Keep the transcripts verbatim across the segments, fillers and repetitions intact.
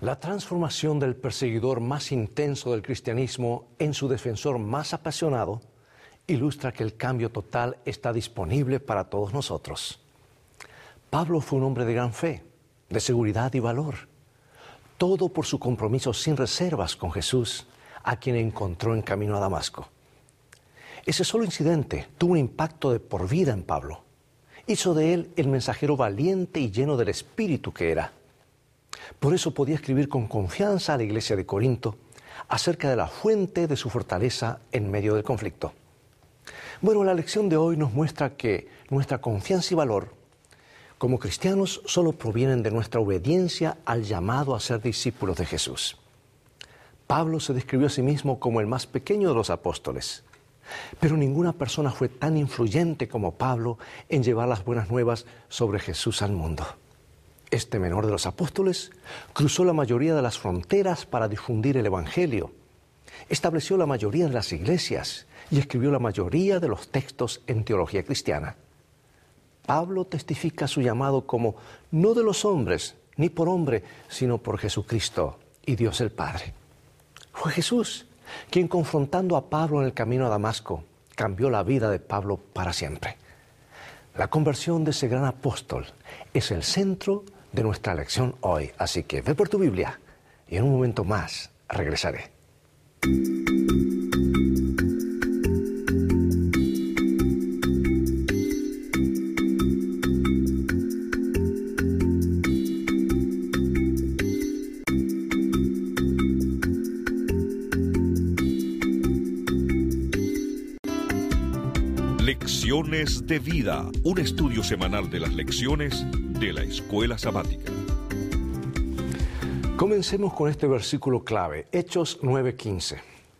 La transformación del perseguidor más intenso del cristianismo en su defensor más apasionado ilustra que el cambio total está disponible para todos nosotros. Pablo fue un hombre de gran fe, de seguridad y valor, todo por su compromiso sin reservas con Jesús, a quien encontró en camino a Damasco. Ese solo incidente tuvo un impacto de por vida en Pablo. Hizo de él el mensajero valiente y lleno del Espíritu que era. Por eso podía escribir con confianza a la iglesia de Corinto acerca de la fuente de su fortaleza en medio del conflicto. Bueno, la lección de hoy nos muestra que nuestra confianza y valor como cristianos solo provienen de nuestra obediencia al llamado a ser discípulos de Jesús. Pablo se describió a sí mismo como el más pequeño de los apóstoles, pero ninguna persona fue tan influyente como Pablo en llevar las buenas nuevas sobre Jesús al mundo. Este menor de los apóstoles cruzó la mayoría de las fronteras para difundir el Evangelio, estableció la mayoría de las iglesias y escribió la mayoría de los textos en teología cristiana. Pablo testifica su llamado como no de los hombres, ni por hombre, sino por Jesucristo y Dios el Padre. Fue Jesús quien, confrontando a Pablo en el camino a Damasco, cambió la vida de Pablo para siempre. La conversión de ese gran apóstol es el centro de nuestra lección hoy. Así que ve por tu Biblia y en un momento más regresaré. Lecciones de Vida, un estudio semanal de las lecciones de la Escuela Sabática. Comencemos con este versículo clave, Hechos nueve quince.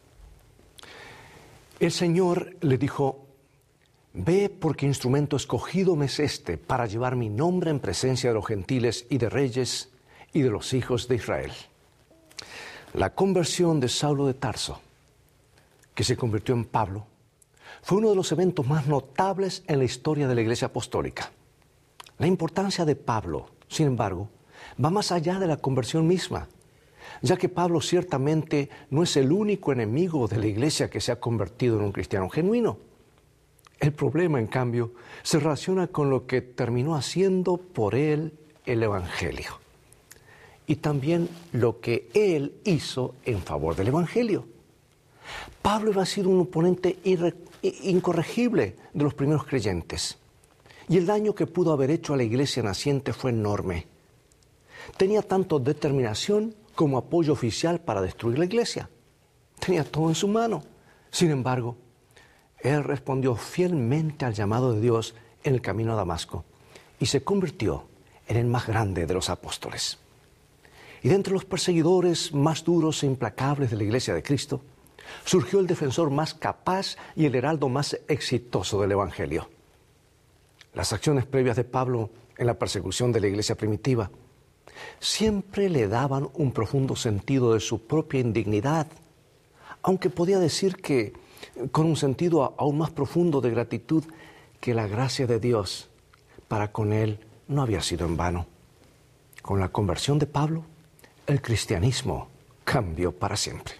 El Señor le dijo: «Ve, porque instrumento escogido me es este para llevar mi nombre en presencia de los gentiles y de reyes y de los hijos de Israel». La conversión de Saulo de Tarso, que se convirtió en Pablo, fue uno de los eventos más notables en la historia de la Iglesia Apostólica. La importancia de Pablo, sin embargo, va más allá de la conversión misma, ya que Pablo ciertamente no es el único enemigo de la Iglesia que se ha convertido en un cristiano genuino. El problema, en cambio, se relaciona con lo que terminó haciendo por él el Evangelio, y también lo que él hizo en favor del Evangelio. Pablo iba a ser un oponente irre- incorregible de los primeros creyentes, y el daño que pudo haber hecho a la iglesia naciente fue enorme. Tenía tanto determinación como apoyo oficial para destruir la iglesia. Tenía todo en su mano. Sin embargo, él respondió fielmente al llamado de Dios en el camino a Damasco y se convirtió en el más grande de los apóstoles. Y de entre los perseguidores más duros e implacables de la iglesia de Cristo, surgió el defensor más capaz y el heraldo más exitoso del Evangelio. Las acciones previas de Pablo en la persecución de la iglesia primitiva siempre le daban un profundo sentido de su propia indignidad, aunque podía decir que con un sentido aún más profundo de gratitud que la gracia de Dios para con él no había sido en vano. Con la conversión de Pablo, el cristianismo cambió para siempre.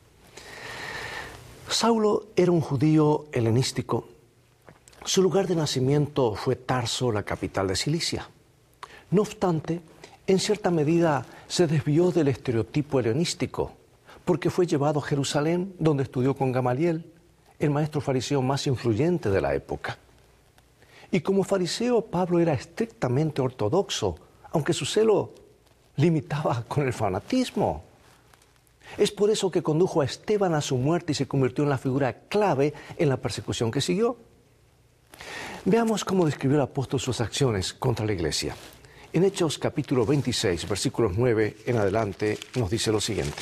Saulo era un judío helenístico. Su lugar de nacimiento fue Tarso, la capital de Cilicia. No obstante, en cierta medida se desvió del estereotipo helenístico, porque fue llevado a Jerusalén, donde estudió con Gamaliel, el maestro fariseo más influyente de la época. Y como fariseo, Pablo era estrictamente ortodoxo, aunque su celo limitaba con el fanatismo. Es por eso que condujo a Esteban a su muerte y se convirtió en la figura clave en la persecución que siguió. Veamos cómo describió el apóstol sus acciones contra la iglesia. En Hechos capítulo veintiséis, versículos nueve en adelante, nos dice lo siguiente.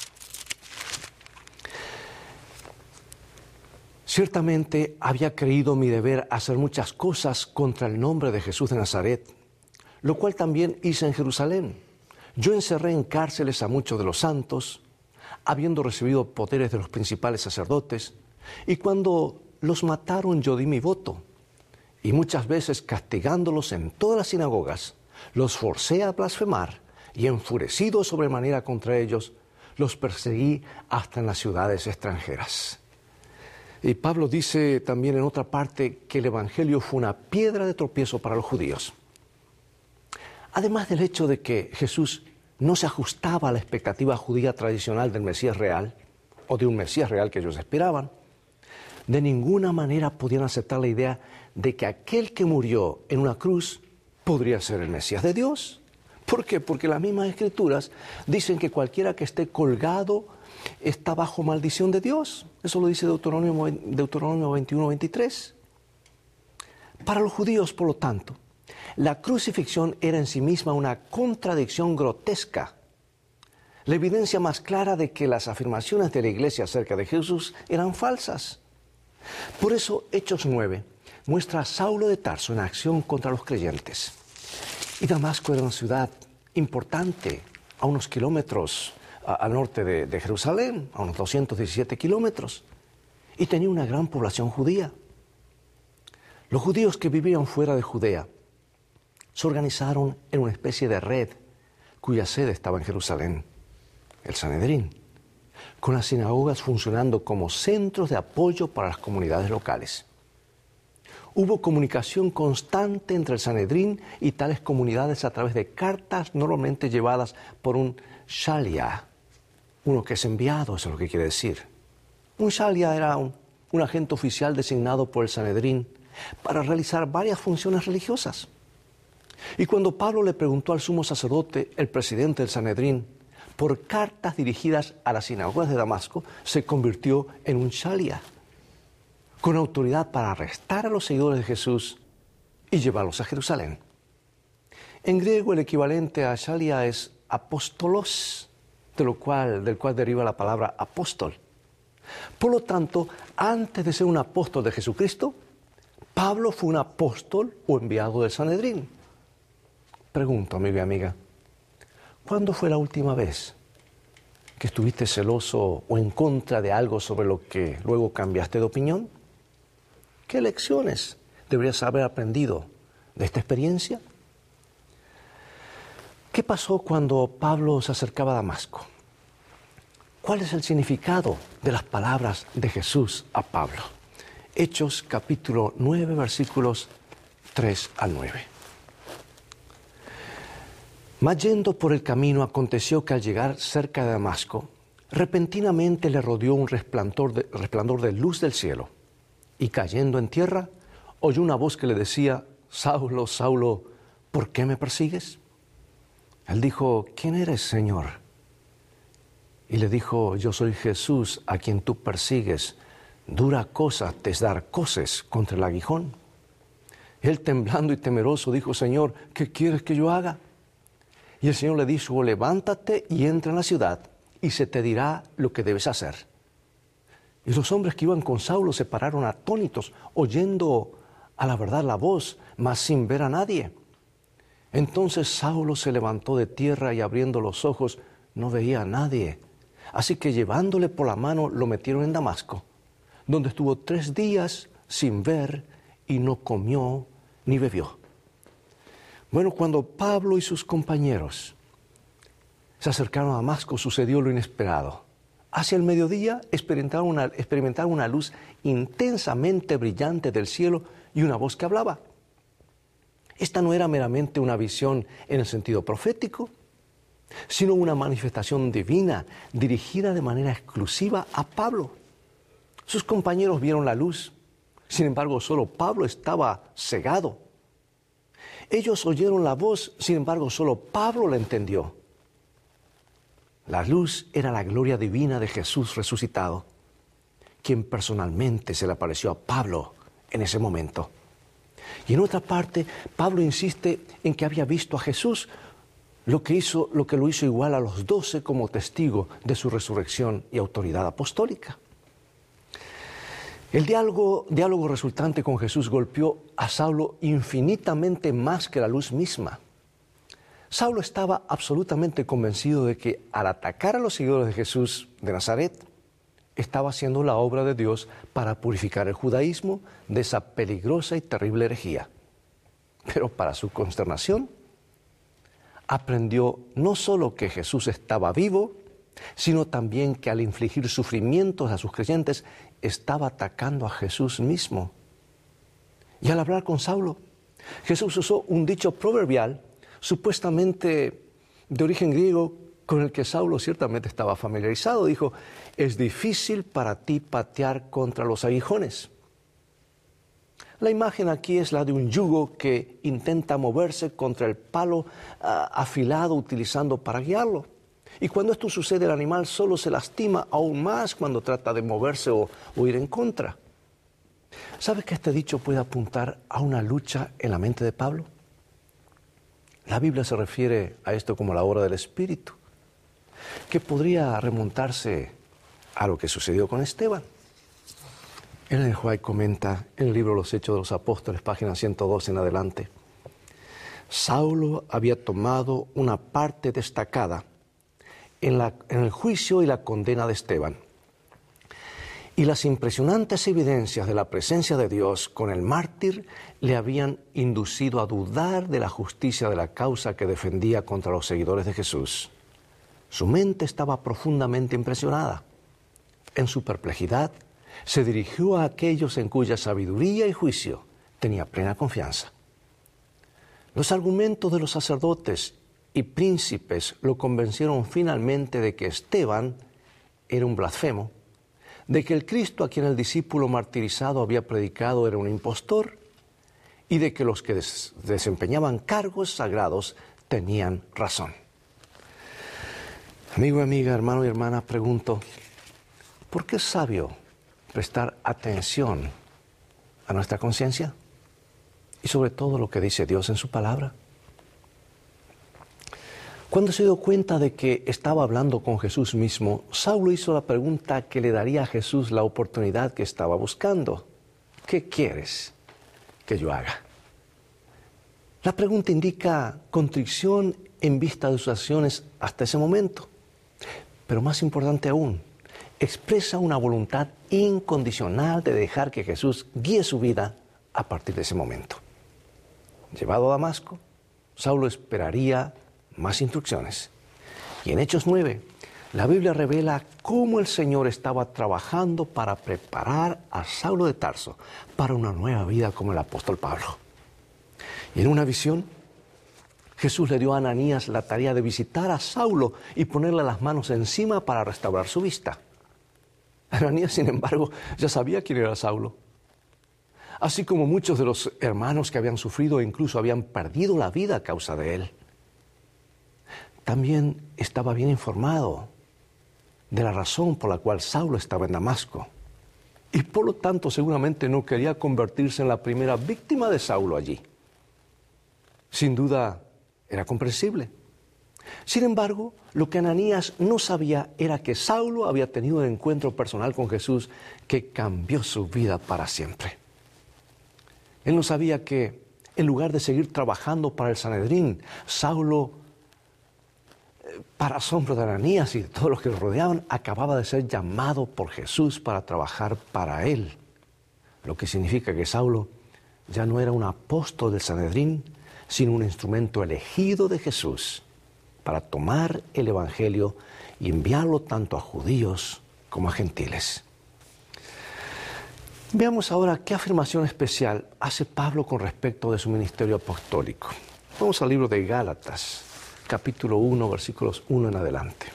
Ciertamente había creído mi deber hacer muchas cosas contra el nombre de Jesús de Nazaret, lo cual también hice en Jerusalén. Yo encerré en cárceles a muchos de los santos, habiendo recibido poderes de los principales sacerdotes, y cuando los mataron yo di mi voto, y muchas veces castigándolos en todas las sinagogas, los forcé a blasfemar y enfurecido sobremanera contra ellos, los perseguí hasta en las ciudades extranjeras. Y Pablo dice también en otra parte que el Evangelio fue una piedra de tropiezo para los judíos. Además del hecho de que Jesús no se ajustaba a la expectativa judía tradicional del Mesías real, o de un Mesías real que ellos esperaban, de ninguna manera podían aceptar la idea de que aquel que murió en una cruz podría ser el Mesías de Dios. ¿Por qué? Porque las mismas Escrituras dicen que cualquiera que esté colgado está bajo maldición de Dios. Eso lo dice Deuteronomio, Deuteronomio veintiuno, veintitrés. Para los judíos, por lo tanto, la crucifixión era en sí misma una contradicción grotesca. La evidencia más clara de que las afirmaciones de la Iglesia acerca de Jesús eran falsas. Por eso, Hechos nueve muestra a Saulo de Tarso en acción contra los creyentes. Y Damasco era una ciudad importante, a unos kilómetros a, al norte de, de Jerusalén, a unos doscientos diecisiete kilómetros, y tenía una gran población judía. Los judíos que vivían fuera de Judea se organizaron en una especie de red cuya sede estaba en Jerusalén, el Sanedrín, con las sinagogas funcionando como centros de apoyo para las comunidades locales. Hubo comunicación constante entre el Sanedrín y tales comunidades a través de cartas normalmente llevadas por un shalia, uno que es enviado, eso es lo que quiere decir. Un shalia era un, un agente oficial designado por el Sanedrín para realizar varias funciones religiosas. Y cuando Pablo le preguntó al sumo sacerdote, el presidente del Sanedrín, por cartas dirigidas a las sinagogas de Damasco, se convirtió en un shalia, con autoridad para arrestar a los seguidores de Jesús y llevarlos a Jerusalén. En griego el equivalente a shalia es apóstolos, de lo cual, del cual deriva la palabra apóstol. Por lo tanto, antes de ser un apóstol de Jesucristo, Pablo fue un apóstol o enviado del Sanedrín. Pregunto, amigo y amiga, ¿cuándo fue la última vez que estuviste celoso o en contra de algo sobre lo que luego cambiaste de opinión? ¿Qué lecciones deberías haber aprendido de esta experiencia? ¿Qué pasó cuando Pablo se acercaba a Damasco? ¿Cuál es el significado de las palabras de Jesús a Pablo? Hechos capítulo nueve, versículos tres al nueve. Mas yendo por el camino, aconteció que al llegar cerca de Damasco, repentinamente le rodeó un resplandor de, resplandor de luz del cielo, y cayendo en tierra, oyó una voz que le decía: Saulo, Saulo, ¿por qué me persigues? Él dijo: ¿quién eres, Señor? Y le dijo: yo soy Jesús, a quien tú persigues. Dura cosa te es dar coces contra el aguijón. Él, temblando y temeroso, dijo: Señor, ¿qué quieres que yo haga? Y el Señor le dijo: levántate y entra en la ciudad, y se te dirá lo que debes hacer. Y los hombres que iban con Saulo se pararon atónitos, oyendo a la verdad la voz, mas sin ver a nadie. Entonces Saulo se levantó de tierra y abriendo los ojos no veía a nadie. Así que llevándole por la mano lo metieron en Damasco, donde estuvo tres días sin ver y no comió ni bebió. Bueno, cuando Pablo y sus compañeros se acercaron a Damasco, sucedió lo inesperado. Hacia el mediodía experimentaron una, experimentaron una luz intensamente brillante del cielo y una voz que hablaba. Esta no era meramente una visión en el sentido profético, sino una manifestación divina dirigida de manera exclusiva a Pablo. Sus compañeros vieron la luz, sin embargo solo Pablo estaba cegado. Ellos oyeron la voz, sin embargo solo Pablo la entendió. La luz era la gloria divina de Jesús resucitado, quien personalmente se le apareció a Pablo en ese momento. Y en otra parte, Pablo insiste en que había visto a Jesús, lo que hizo, lo que lo hizo igual a los doce como testigo de su resurrección y autoridad apostólica. El diálogo, diálogo resultante con Jesús golpeó a Saulo infinitamente más que la luz misma. Saulo estaba absolutamente convencido de que al atacar a los seguidores de Jesús de Nazaret, estaba haciendo la obra de Dios para purificar el judaísmo de esa peligrosa y terrible herejía. Pero para su consternación, aprendió no solo que Jesús estaba vivo, sino también que al infligir sufrimientos a sus creyentes, estaba atacando a Jesús mismo. Y al hablar con Saulo, Jesús usó un dicho proverbial, supuestamente de origen griego, con el que Saulo ciertamente estaba familiarizado. Dijo: es difícil para ti patear contra los aguijones. La imagen aquí es la de un yugo que intenta moverse contra el palo uh, afilado utilizando para guiarlo. Y cuando esto sucede, el animal solo se lastima aún más cuando trata de moverse o, o ir en contra. ¿Sabes que este dicho puede apuntar a una lucha en la mente de Pablo? La Biblia se refiere a esto como la obra del Espíritu, que podría remontarse a lo que sucedió con Esteban. Ellen G. White comenta en el libro Los Hechos de los Apóstoles, página ciento dos en adelante: Saulo había tomado una parte destacada en, la, en el juicio y la condena de Esteban, y las impresionantes evidencias de la presencia de Dios con el mártir le habían inducido a dudar de la justicia de la causa que defendía contra los seguidores de Jesús. Su mente estaba profundamente impresionada. En su perplejidad, se dirigió a aquellos en cuya sabiduría y juicio tenía plena confianza. Los argumentos de los sacerdotes y príncipes lo convencieron finalmente de que Esteban era un blasfemo, de que el Cristo a quien el discípulo martirizado había predicado era un impostor y de que los que des- desempeñaban cargos sagrados tenían razón. Amigo y amiga, hermano y hermana, pregunto, ¿por qué es sabio prestar atención a nuestra conciencia y sobre todo lo que dice Dios en su palabra? Cuando se dio cuenta de que estaba hablando con Jesús mismo, Saulo hizo la pregunta que le daría a Jesús la oportunidad que estaba buscando: ¿qué quieres que yo haga? La pregunta indica contrición en vista de sus acciones hasta ese momento, pero más importante aún, expresa una voluntad incondicional de dejar que Jesús guíe su vida a partir de ese momento. Llevado a Damasco, Saulo esperaría más instrucciones. Y en Hechos nueve, la Biblia revela cómo el Señor estaba trabajando para preparar a Saulo de Tarso para una nueva vida como el apóstol Pablo. Y en una visión, Jesús le dio a Ananías la tarea de visitar a Saulo y ponerle las manos encima para restaurar su vista. Ananías, sin embargo, ya sabía quién era Saulo, así como muchos de los hermanos que habían sufrido e incluso habían perdido la vida a causa de él. También estaba bien informado de la razón por la cual Saulo estaba en Damasco, y por lo tanto seguramente no quería convertirse en la primera víctima de Saulo allí. Sin duda, era comprensible. Sin embargo, lo que Ananías no sabía era que Saulo había tenido un encuentro personal con Jesús que cambió su vida para siempre. Él no sabía que, en lugar de seguir trabajando para el Sanedrín, Saulo, para asombro de Ananías y de todos los que lo rodeaban, acababa de ser llamado por Jesús para trabajar para él. Lo que significa que Saulo ya no era un apóstol del Sanedrín, sino un instrumento elegido de Jesús para tomar el Evangelio y enviarlo tanto a judíos como a gentiles. Veamos ahora qué afirmación especial hace Pablo con respecto de su ministerio apostólico. Vamos al libro de Gálatas, capítulo uno, versículos uno en adelante.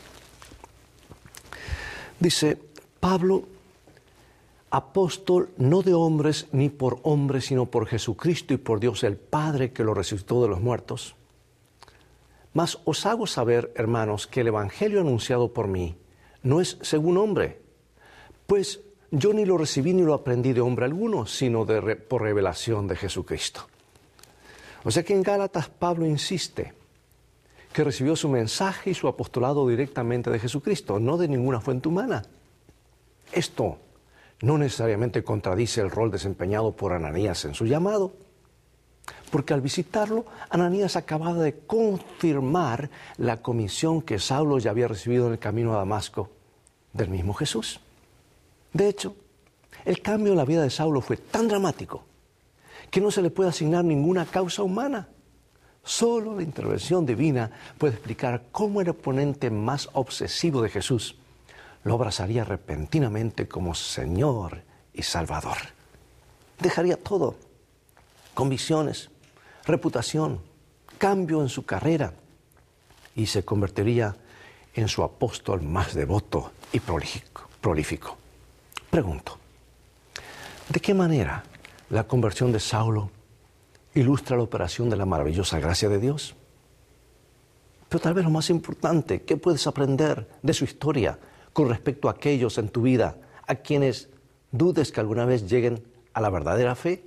Dice: Pablo, apóstol no de hombres ni por hombres, sino por Jesucristo y por Dios el Padre que lo resucitó de los muertos. Mas os hago saber, hermanos, que el evangelio anunciado por mí no es según hombre, pues yo ni lo recibí ni lo aprendí de hombre alguno, sino de re, por revelación de Jesucristo. O sea que en Gálatas Pablo insiste que recibió su mensaje y su apostolado directamente de Jesucristo, no de ninguna fuente humana. Esto no necesariamente contradice el rol desempeñado por Ananías en su llamado, porque al visitarlo, Ananías acababa de confirmar la comisión que Saulo ya había recibido en el camino a Damasco del mismo Jesús. De hecho, el cambio en la vida de Saulo fue tan dramático que no se le puede asignar ninguna causa humana. Solo la intervención divina puede explicar cómo el oponente más obsesivo de Jesús lo abrazaría repentinamente como Señor y Salvador. Dejaría todo, convicciones, reputación, cambio en su carrera, y se convertiría en su apóstol más devoto y prolífico. Pregunto, ¿de qué manera la conversión de Saulo ilustra la operación de la maravillosa gracia de Dios? Pero tal vez lo más importante, ¿qué puedes aprender de su historia con respecto a aquellos en tu vida a quienes dudes que alguna vez lleguen a la verdadera fe?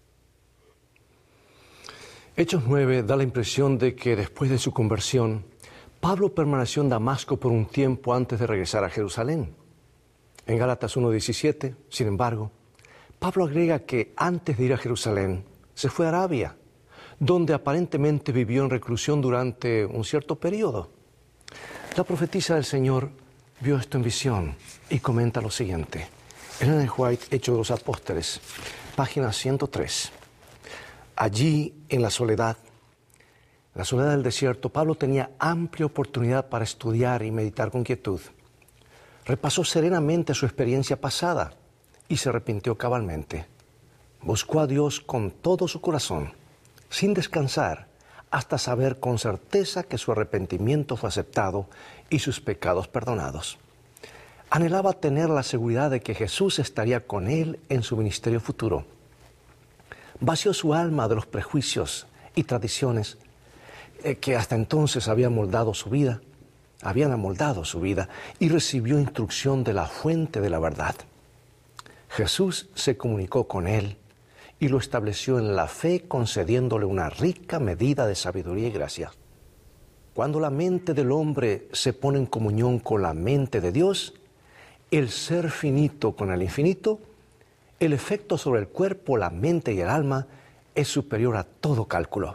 Hechos nueve da la impresión de que después de su conversión, Pablo permaneció en Damasco por un tiempo antes de regresar a Jerusalén. En Gálatas uno diecisiete, sin embargo, Pablo agrega que antes de ir a Jerusalén, se fue a Arabia, donde aparentemente vivió en reclusión durante un cierto periodo. La profetisa del Señor vio esto en visión y comenta lo siguiente. Ellen G. White, Hechos de los Apóstoles, página ciento tres. Allí, en la soledad, la soledad del desierto, Pablo tenía amplia oportunidad para estudiar y meditar con quietud. Repasó serenamente su experiencia pasada y se arrepintió cabalmente. Buscó a Dios con todo su corazón, sin descansar, hasta saber con certeza que su arrepentimiento fue aceptado y sus pecados perdonados. Anhelaba tener la seguridad de que Jesús estaría con él en su ministerio futuro. Vació su alma de los prejuicios y tradiciones eh, que hasta entonces habían moldado su vida, habían amoldado su vida, y recibió instrucción de la fuente de la verdad. Jesús se comunicó con él y lo estableció en la fe, concediéndole una rica medida de sabiduría y gracia. Cuando la mente del hombre se pone en comunión con la mente de Dios, el ser finito con el infinito, el efecto sobre el cuerpo, la mente y el alma es superior a todo cálculo.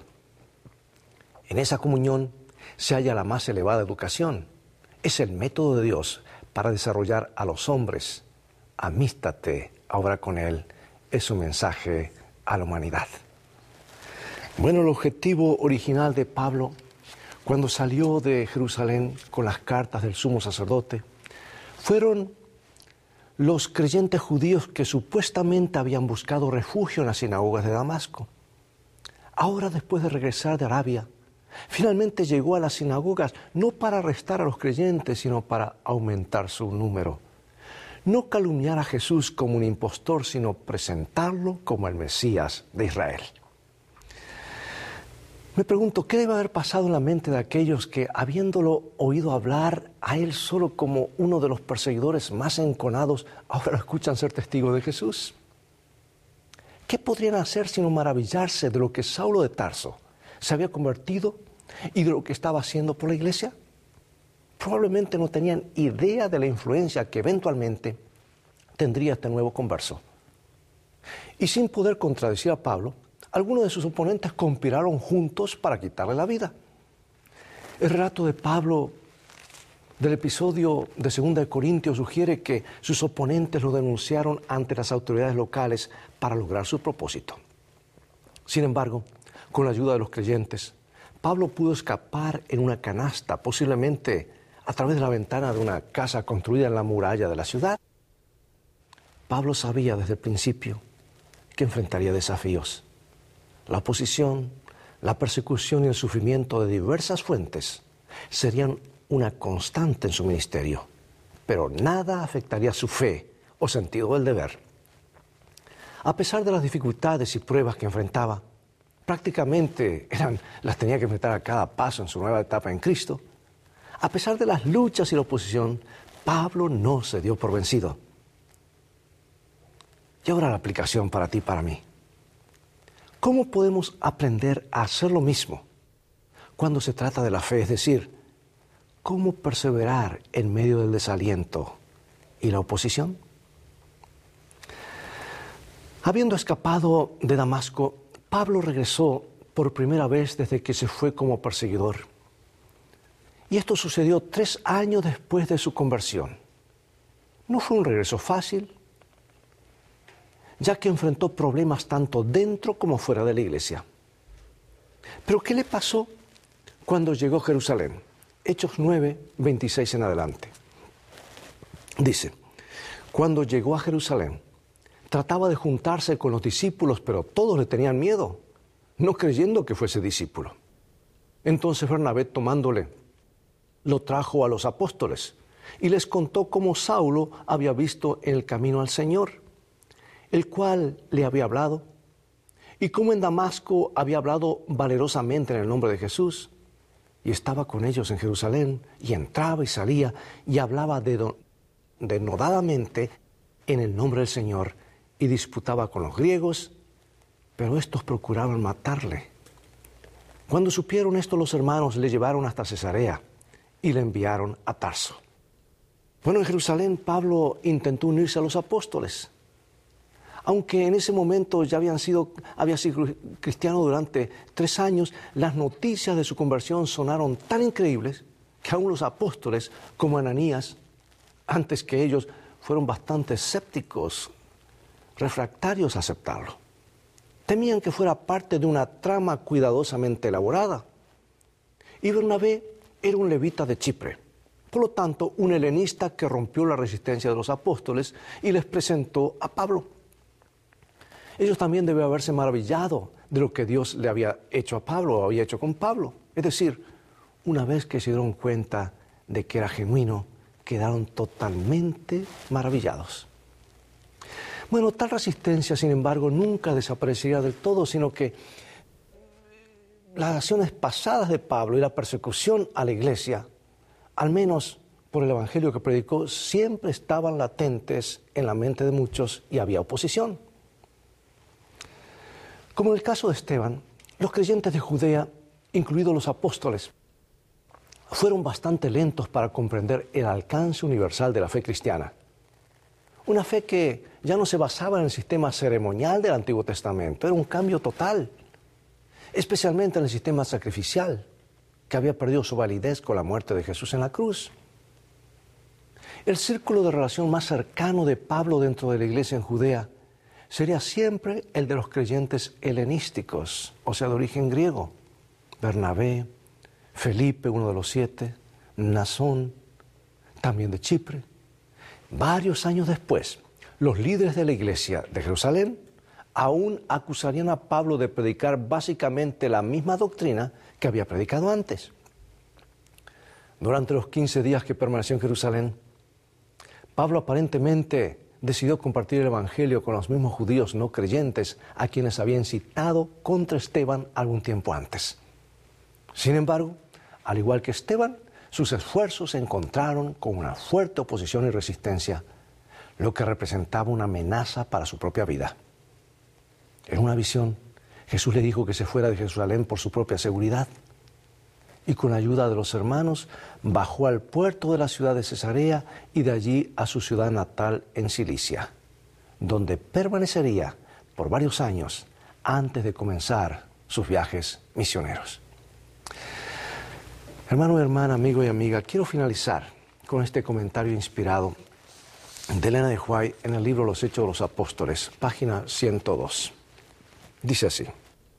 En esa comunión se halla la más elevada educación. Es el método de Dios para desarrollar a los hombres. Amístate ahora con Él. Es su mensaje a la humanidad. Bueno, el objetivo original de Pablo, cuando salió de Jerusalén con las cartas del sumo sacerdote, fueron los creyentes judíos que supuestamente habían buscado refugio en las sinagogas de Damasco. Ahora, después de regresar de Arabia, finalmente llegó a las sinagogas no para arrestar a los creyentes, sino para aumentar su número. No calumniar a Jesús como un impostor, sino presentarlo como el Mesías de Israel. Me pregunto, ¿qué debe haber pasado en la mente de aquellos que, habiéndolo oído hablar a él solo como uno de los perseguidores más enconados, ahora lo escuchan ser testigo de Jesús? ¿Qué podrían hacer sino maravillarse de lo que Saulo de Tarso se había convertido y de lo que estaba haciendo por la iglesia? Probablemente no tenían idea de la influencia que eventualmente tendría este nuevo converso. Y sin poder contradecir a Pablo, algunos de sus oponentes conspiraron juntos para quitarle la vida. El relato de Pablo del episodio de segunda de Corintios sugiere que sus oponentes lo denunciaron ante las autoridades locales para lograr su propósito. Sin embargo, con la ayuda de los creyentes, Pablo pudo escapar en una canasta, posiblemente a través de la ventana de una casa construida en la muralla de la ciudad. Pablo sabía desde el principio que enfrentaría desafíos. La oposición, la persecución y el sufrimiento de diversas fuentes serían una constante en su ministerio, pero nada afectaría su fe o sentido del deber. A pesar de las dificultades y pruebas que enfrentaba, prácticamente eran, las tenía que enfrentar a cada paso en su nueva etapa en Cristo. A pesar de las luchas y la oposición, Pablo no se dio por vencido. Y ahora la aplicación para ti y para mí. ¿Cómo podemos aprender a hacer lo mismo cuando se trata de la fe? Es decir, ¿cómo perseverar en medio del desaliento y la oposición? Habiendo escapado de Damasco, Pablo regresó por primera vez desde que se fue como perseguidor. Y esto sucedió tres años después de su conversión. No fue un regreso fácil, ya que enfrentó problemas tanto dentro como fuera de la iglesia. Pero ¿qué le pasó cuando llegó a Jerusalén? Hechos nueve, veintiséis en adelante. Dice, cuando llegó a Jerusalén, trataba de juntarse con los discípulos, pero todos le tenían miedo, no creyendo que fuese discípulo. Entonces Bernabé, tomándole, lo trajo a los apóstoles y les contó cómo Saulo había visto en el camino al Señor, el cual le había hablado, y cómo en Damasco había hablado valerosamente en el nombre de Jesús, y estaba con ellos en Jerusalén, y entraba y salía, y hablaba de denodadamente en el nombre del Señor, y disputaba con los griegos, pero estos procuraban matarle. Cuando supieron esto, los hermanos le llevaron hasta Cesarea y le enviaron a Tarso. Bueno, en Jerusalén Pablo intentó unirse a los apóstoles. Aunque en ese momento ya habían sido, había sido cristiano durante tres años, las noticias de su conversión sonaron tan increíbles que aún los apóstoles, como Ananías, antes que ellos, fueron bastante escépticos, refractarios a aceptarlo. Temían que fuera parte de una trama cuidadosamente elaborada. Y Bernabé era un levita de Chipre, por lo tanto, un helenista que rompió la resistencia de los apóstoles y les presentó a Pablo. Ellos también deben haberse maravillado de lo que Dios le había hecho a Pablo, o había hecho con Pablo. Es decir, una vez que se dieron cuenta de que era genuino, quedaron totalmente maravillados. Bueno, tal resistencia, sin embargo, nunca desaparecería del todo, sino que las acciones pasadas de Pablo y la persecución a la iglesia, al menos por el evangelio que predicó, siempre estaban latentes en la mente de muchos y había oposición. Como en el caso de Esteban, los creyentes de Judea, incluidos los apóstoles, fueron bastante lentos para comprender el alcance universal de la fe cristiana. Una fe que ya no se basaba en el sistema ceremonial del Antiguo Testamento, era un cambio total, especialmente en el sistema sacrificial, que había perdido su validez con la muerte de Jesús en la cruz. El círculo de relación más cercano de Pablo dentro de la iglesia en Judea sería siempre el de los creyentes helenísticos, o sea, de origen griego. Bernabé, Felipe, uno de los siete, Mnasón, también de Chipre. Varios años después, los líderes de la iglesia de Jerusalén aún acusarían a Pablo de predicar básicamente la misma doctrina que había predicado antes. Durante los quince días que permaneció en Jerusalén, Pablo aparentemente decidió compartir el evangelio con los mismos judíos no creyentes a quienes había incitado contra Esteban algún tiempo antes. Sin embargo, al igual que Esteban, sus esfuerzos se encontraron con una fuerte oposición y resistencia, lo que representaba una amenaza para su propia vida. En una visión, Jesús le dijo que se fuera de Jerusalén por su propia seguridad, y con la ayuda de los hermanos bajó al puerto de la ciudad de Cesarea y de allí a su ciudad natal en Cilicia, donde permanecería por varios años antes de comenzar sus viajes misioneros. Hermano y hermana, amigo y amiga, quiero finalizar con este comentario inspirado de Elena de White en el libro Los Hechos de los Apóstoles, página ciento dos. Dice así: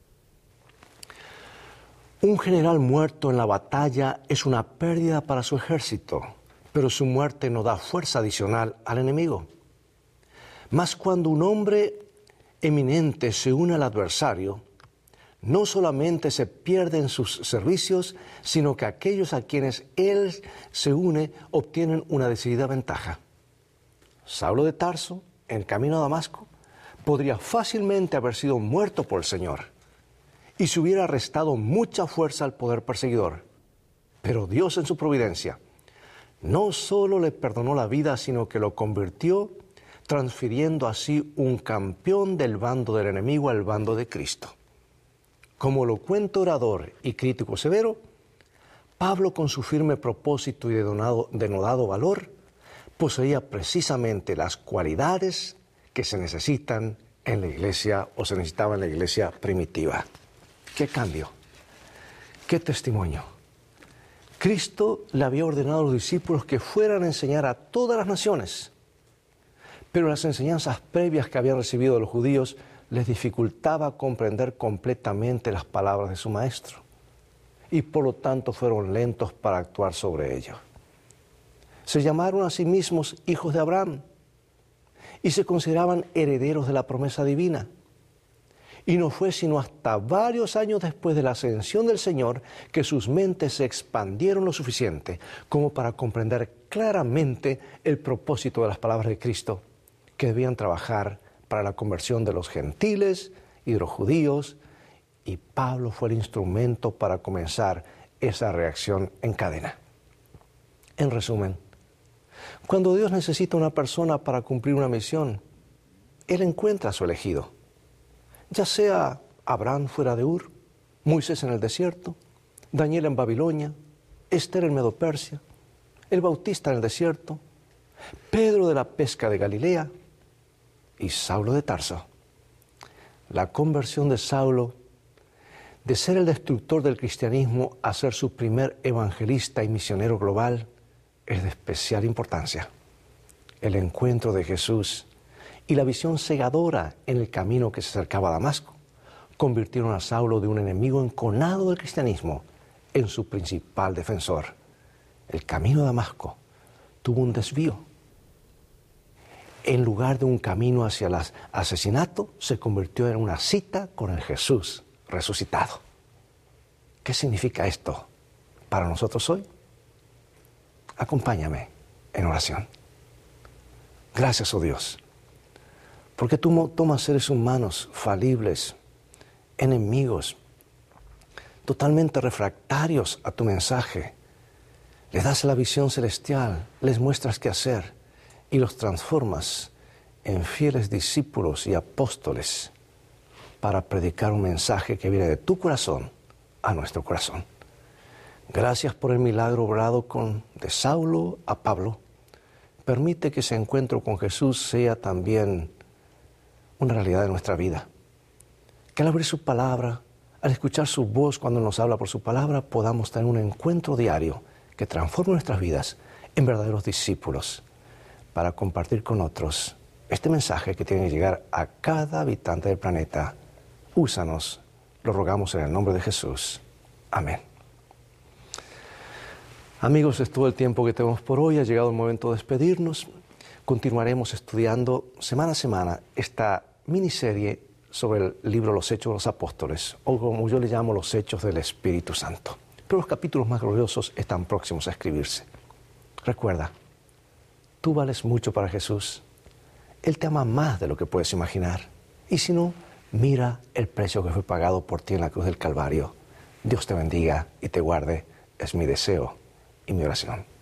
un general muerto en la batalla es una pérdida para su ejército, pero su muerte no da fuerza adicional al enemigo. Mas cuando un hombre eminente se une al adversario, no solamente se pierden sus servicios, sino que aquellos a quienes él se une obtienen una decidida ventaja. Saulo de Tarso, en camino a Damasco, podría fácilmente haber sido muerto por el Señor y se hubiera restado mucha fuerza al poder perseguidor. Pero Dios, en su providencia, no solo le perdonó la vida, sino que lo convirtió, transfiriendo así un campeón del bando del enemigo al bando de Cristo. Como elocuente orador y crítico severo, Pablo, con su firme propósito y denodado, denodado valor, poseía precisamente las cualidades que se necesitan en la iglesia o se necesitaba en la iglesia primitiva. ¡Qué cambio! ¡Qué testimonio! Cristo le había ordenado a los discípulos que fueran a enseñar a todas las naciones, pero las enseñanzas previas que habían recibido de los judíos les dificultaba comprender completamente las palabras de su maestro y por lo tanto fueron lentos para actuar sobre ello. Se llamaron a sí mismos hijos de Abraham y se consideraban herederos de la promesa divina. Y no fue sino hasta varios años después de la ascensión del Señor que sus mentes se expandieron lo suficiente como para comprender claramente el propósito de las palabras de Cristo, que debían trabajar para la conversión de los gentiles y de los judíos, y Pablo fue el instrumento para comenzar esa reacción en cadena. En resumen, cuando Dios necesita una persona para cumplir una misión, Él encuentra a su elegido. Ya sea Abraham fuera de Ur, Moisés en el desierto, Daniel en Babilonia, Esther en Medo-Persia, el Bautista en el desierto, Pedro de la pesca de Galilea y Saulo de Tarso. La conversión de Saulo, de ser el destructor del cristianismo a ser su primer evangelista y misionero global, es de especial importancia. El encuentro de Jesús y la visión cegadora en el camino que se acercaba a Damasco convirtieron a Saulo de un enemigo enconado del cristianismo en su principal defensor. El camino a Damasco tuvo un desvío. En lugar de un camino hacia el asesinato, se convirtió en una cita con el Jesús resucitado. ¿Qué significa esto para nosotros hoy? Acompáñame en oración. Gracias, oh Dios, porque tú tomas seres humanos falibles, enemigos, totalmente refractarios a tu mensaje. Les das la visión celestial, les muestras qué hacer y los transformas en fieles discípulos y apóstoles para predicar un mensaje que viene de tu corazón a nuestro corazón. Gracias por el milagro obrado con, de Saulo a Pablo. Permite que ese encuentro con Jesús sea también una realidad de nuestra vida. Que al abrir su palabra, al escuchar su voz cuando nos habla por su palabra, podamos tener un encuentro diario que transforme nuestras vidas en verdaderos discípulos para compartir con otros este mensaje que tiene que llegar a cada habitante del planeta. Úsanos, lo rogamos en el nombre de Jesús. Amén. Amigos, es todo el tiempo que tenemos por hoy. Ha llegado el momento de despedirnos. Continuaremos estudiando semana a semana esta miniserie sobre el libro Los Hechos de los Apóstoles, o como yo le llamo, los Hechos del Espíritu Santo. Pero los capítulos más gloriosos están próximos a escribirse. Recuerda, tú vales mucho para Jesús. Él te ama más de lo que puedes imaginar. Y si no, mira el precio que fue pagado por ti en la cruz del Calvario. Dios te bendiga y te guarde. Es mi deseo y mi oración.